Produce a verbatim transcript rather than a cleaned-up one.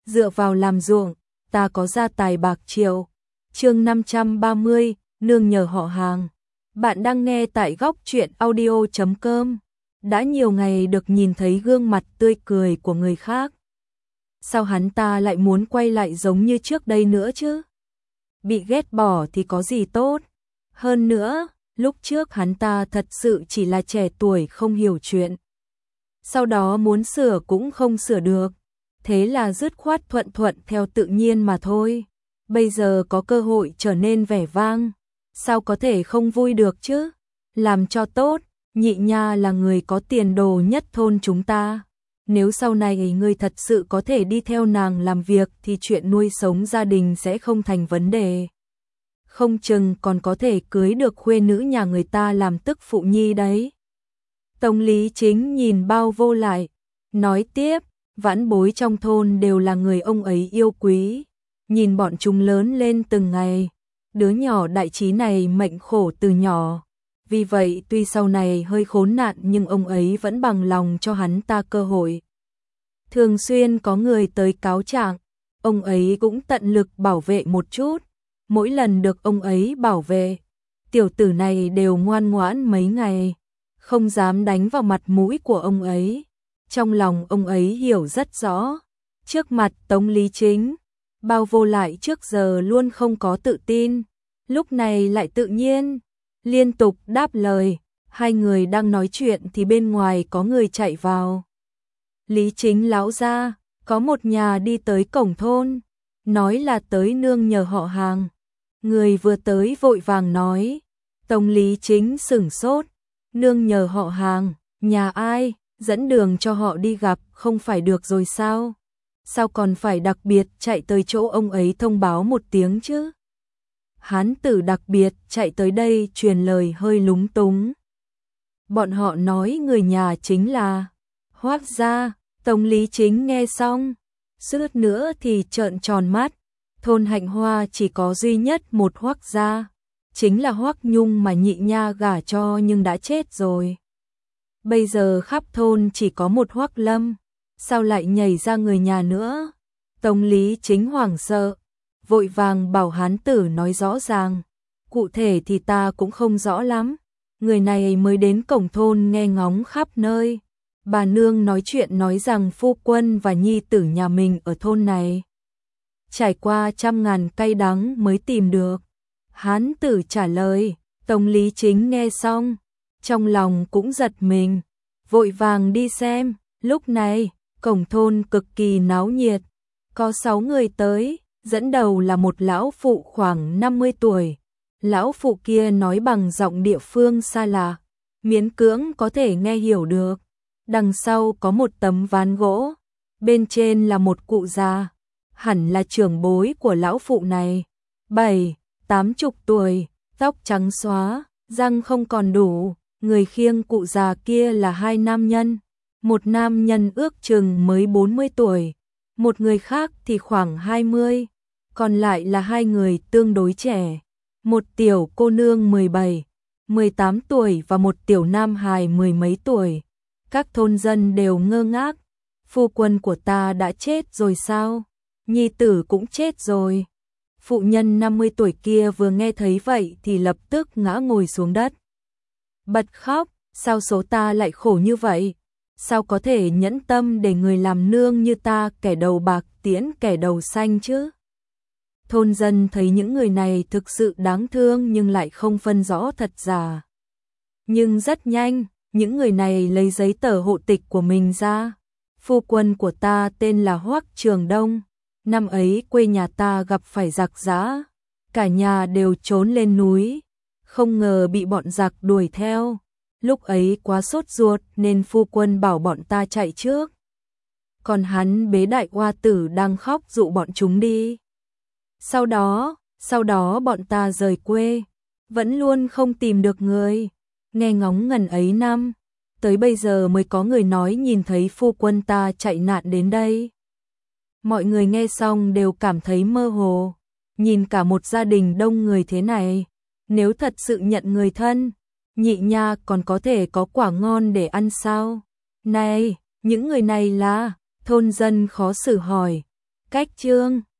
dựa vào làm ruộng, ta có gia tài bạc triệu. Chương năm trăm ba mươi, nương nhờ họ hàng. Bạn đang nghe tại góc truyện audio chấm com. Đã nhiều ngày được nhìn thấy gương mặt tươi cười của người khác. Sao hắn ta lại muốn quay lại giống như trước đây nữa chứ? Bị ghét bỏ thì có gì tốt? Hơn nữa, lúc trước hắn ta thật sự chỉ là trẻ tuổi không hiểu chuyện. Sau đó muốn sửa cũng không sửa được. Thế là dứt khoát thuận thuận theo tự nhiên mà thôi. Bây giờ có cơ hội trở nên vẻ vang, sao có thể không vui được chứ? Làm cho tốt, Nhị Nha là người có tiền đồ nhất thôn chúng ta. Nếu sau này người thật sự có thể đi theo nàng làm việc thì chuyện nuôi sống gia đình sẽ không thành vấn đề. Không chừng còn có thể cưới được khuê nữ nhà người ta làm tức phụ nhi đấy. Tống Lý Chính nhìn Bao Vô lại, nói tiếp, vãn bối trong thôn đều là người ông ấy yêu quý. Nhìn bọn chúng lớn lên từng ngày, đứa nhỏ đại trí này mệnh khổ từ nhỏ. Vì vậy tuy sau này hơi khốn nạn nhưng ông ấy vẫn bằng lòng cho hắn ta cơ hội. Thường xuyên có người tới cáo trạng, ông ấy cũng tận lực bảo vệ một chút. Mỗi lần được ông ấy bảo vệ, tiểu tử này đều ngoan ngoãn mấy ngày, không dám đánh vào mặt mũi của ông ấy. Trong lòng ông ấy hiểu rất rõ, trước mặt Tống Lý Chính, Bao Vô lại trước giờ luôn không có tự tin, lúc này lại tự nhiên, liên tục đáp lời. Hai người đang nói chuyện thì bên ngoài có người chạy vào. Lý Chính lão gia, có một nhà đi tới cổng thôn, nói là tới nương nhờ họ hàng. Người vừa tới vội vàng nói. Tống Lý Chính sửng sốt, nương nhờ họ hàng, nhà ai, dẫn đường cho họ đi gặp không phải được rồi sao? Sao còn phải đặc biệt chạy tới chỗ ông ấy thông báo một tiếng chứ? Hán tử đặc biệt chạy tới đây truyền lời hơi lúng túng. Bọn họ nói người nhà chính là Hoác gia. Tống Lý Chính nghe xong, suýt nữa thì trợn tròn mắt. Thôn Hạnh Hoa chỉ có duy nhất một Hoác gia, chính là Hoác Nhung mà Nhị Nha gả cho nhưng đã chết rồi. Bây giờ khắp thôn chỉ có một Hoác Lâm, sao lại nhảy ra người nhà nữa? Tống Lý Chính hoảng sợ, vội vàng bảo hán tử nói rõ ràng. Cụ thể thì ta cũng không rõ lắm, người này mới đến cổng thôn nghe ngóng khắp nơi. Bà nương nói chuyện nói rằng phu quân và nhi tử nhà mình ở thôn này trải qua trăm ngàn cay đắng mới tìm được. Hán tử trả lời. Tống Lý Chính nghe xong, trong lòng cũng giật mình, vội vàng đi xem. Lúc này, cổng thôn cực kỳ náo nhiệt, có sáu người tới, dẫn đầu là một lão phụ khoảng năm mươi tuổi. Lão phụ kia nói bằng giọng địa phương xa lạ, miễn cưỡng có thể nghe hiểu được. Đằng sau có một tấm ván gỗ, bên trên là một cụ già, hẳn là trưởng bối của lão phụ này, bảy, tám chục tuổi, tóc trắng xóa, răng không còn đủ. Người khiêng cụ già kia là hai nam nhân, một nam nhân ước chừng mới bốn mươi tuổi, một người khác thì khoảng hai mươi, còn lại là hai người tương đối trẻ, một tiểu cô nương mười bảy, mười tám tuổi và một tiểu nam hài mười mấy tuổi. Các thôn dân đều ngơ ngác, phu quân của ta đã chết rồi sao? Nhi tử cũng chết rồi. Phụ nhân năm mươi tuổi kia vừa nghe thấy vậy thì lập tức ngã ngồi xuống đất, bật khóc. Sao số ta lại khổ như vậy? Sao có thể nhẫn tâm để người làm nương như ta kẻ đầu bạc tiễn kẻ đầu xanh chứ? Thôn dân thấy những người này thực sự đáng thương nhưng lại không phân rõ thật giả. Nhưng rất nhanh, những người này lấy giấy tờ hộ tịch của mình ra. Phu quân của ta tên là Hoắc Trường Đông. Năm ấy quê nhà ta gặp phải giặc giã, cả nhà đều trốn lên núi, không ngờ bị bọn giặc đuổi theo. Lúc ấy quá sốt ruột nên phu quân bảo bọn ta chạy trước. Còn hắn bế đại oa tử đang khóc dụ bọn chúng đi. Sau đó, sau đó bọn ta rời quê, vẫn luôn không tìm được người. Nghe ngóng ngần ấy năm, tới bây giờ mới có người nói nhìn thấy phu quân ta chạy nạn đến đây. Mọi người nghe xong đều cảm thấy mơ hồ, nhìn cả một gia đình đông người thế này, nếu thật sự nhận người thân, Nhị Nha còn có thể có quả ngon để ăn sao? Này, những người này là? Thôn dân khó xử hỏi. Cách chương